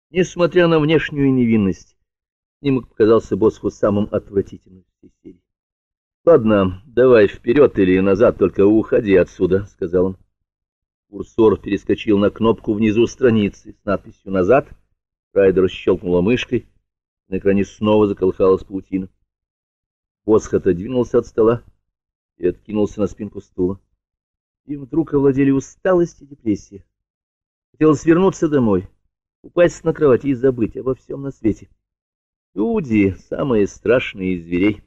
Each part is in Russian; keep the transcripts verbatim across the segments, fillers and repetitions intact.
Несмотря на внешнюю невинность, снимок показался Босху самым отвратительным в всей серии. «Ладно, давай вперед или назад, только уходи отсюда», — сказал он. Курсор перескочил на кнопку внизу страницы с надписью «Назад». Райдер щелкнула мышкой. На экране снова заколыхалась паутина. Босх отодвинулся от стола и откинулся на спинку стула. Им вдруг овладели усталость и депрессия. Хотелось вернуться домой, упасть на кровать и забыть обо всем на свете. «Люди — самые страшные из зверей»,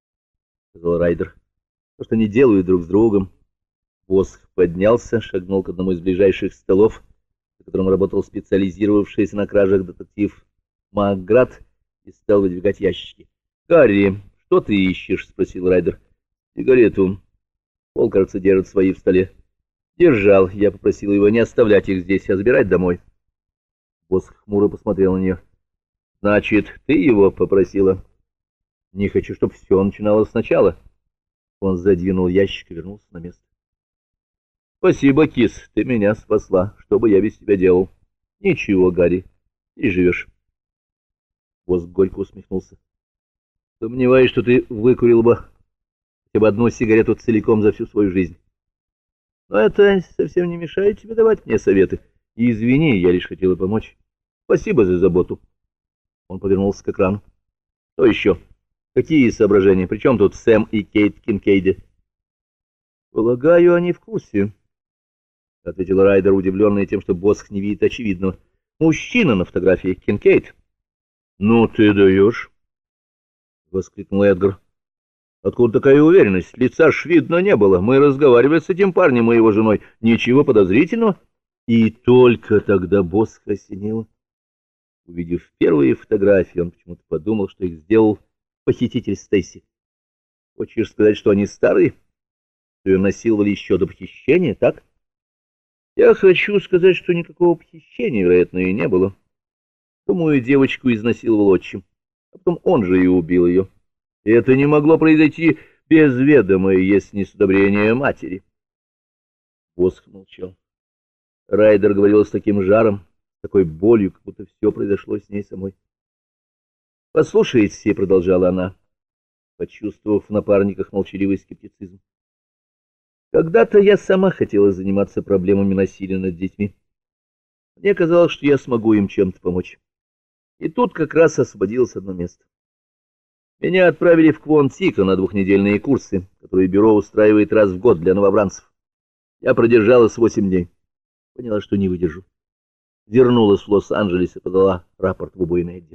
— сказал Райдер. «То, что они делают друг с другом». Босх поднялся, шагнул к одному из ближайших столов, за которым работал специализировавшийся на кражах детектив Макград, и стал выдвигать ящики. «Гарри, что ты ищешь?» — спросил Райдер. «Сигарету. Пол, кажется, держит свои в столе». «Держал. Я попросил его не оставлять их здесь, а забирать домой». Босх хмуро посмотрел на нее. «Значит, ты его попросила?» «Не хочу, чтобы все начиналось сначала». Он задвинул ящик и вернулся на место. «Спасибо, кис, ты меня спасла. Что бы я без тебя делал?» «Ничего, Гарри, ты живешь». Босх горько усмехнулся. «Сомневаюсь, что ты выкурил бы хотя бы одну сигарету целиком за всю свою жизнь. Но это совсем не мешает тебе давать мне советы. И извини, я лишь хотела помочь. Спасибо за заботу». Он повернулся к экрану. «Что еще? Какие соображения? Причем тут Сэм и Кейт Кинкейди?» «Полагаю, они в курсе», — ответил Райдер, удивленный тем, что Босх не видит очевидного. «Мужчина на фотографии, Кинкейд». «Ну ты даешь!» — воскликнул Эдгар. «Откуда такая уверенность? Лица ж видно не было. Мы разговаривали с этим парнем и его женой. Ничего подозрительного». И только тогда Босха осенило. Увидев первые фотографии, он почему-то подумал, что их сделал похититель Стейси. «Хочешь сказать, что они старые? Что ее насиловали еще до похищения, так?» «Я хочу сказать, что никакого похищения, вероятно, и не было. Думаю, девочку изнасиловал отчим, а потом он же и убил ее. И это не могло произойти без ведома, если не с одобрения матери». Босх молчал. Райдер говорил с таким жаром, с такой болью, как будто все произошло с ней самой. «Послушайте», — продолжала она, почувствовав в напарниках молчаливый скептицизм. «Когда-то я сама хотела заниматься проблемами насилия над детьми. Мне казалось, что я смогу им чем-то помочь. И тут как раз освободилось одно место. Меня отправили в Квон-Тико на двухнедельные курсы, которые бюро устраивает раз в год для новобранцев. Я продержалась восемь дней. Поняла, что не выдержу. Вернулась в Лос-Анджелес и подала рапорт в убойный отдел».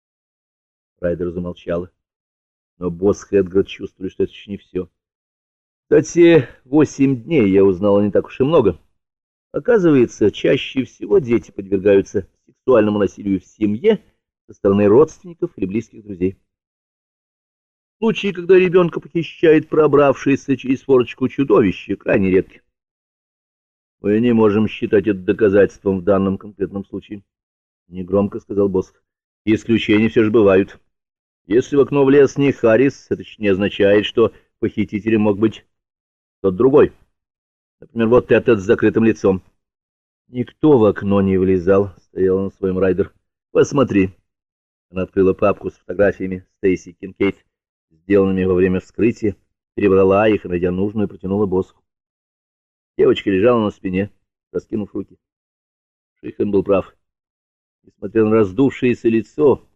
Райдер замолчала. Но Босх и Эдгар чувствовали, что это еще не все. За те восемь дней я узнала не так уж и много. Оказывается, чаще всего дети подвергаются сексуальному насилию в семье со стороны родственников или близких друзей. Случаи, когда ребенка похищает пробравшееся через форточку чудовище, крайне редки. Мы не можем считать это доказательством в данном конкретном случае, — негромко сказал Босх. Исключения все же бывают. Если в окно влез не Харрис, это еще не означает, что похитителем мог быть тот другой. Например, вот этот с закрытым лицом. «Никто в окно не влезал», — стоял на своем Райдер. «Посмотри». Она открыла папку с фотографиями Стейси Кинкейд, сделанными во время вскрытия, перебрала их и, найдя нужную, протянула Босху. Девочка лежала на спине, раскинув руки. Шихан был прав. Несмотря на раздувшееся лицо,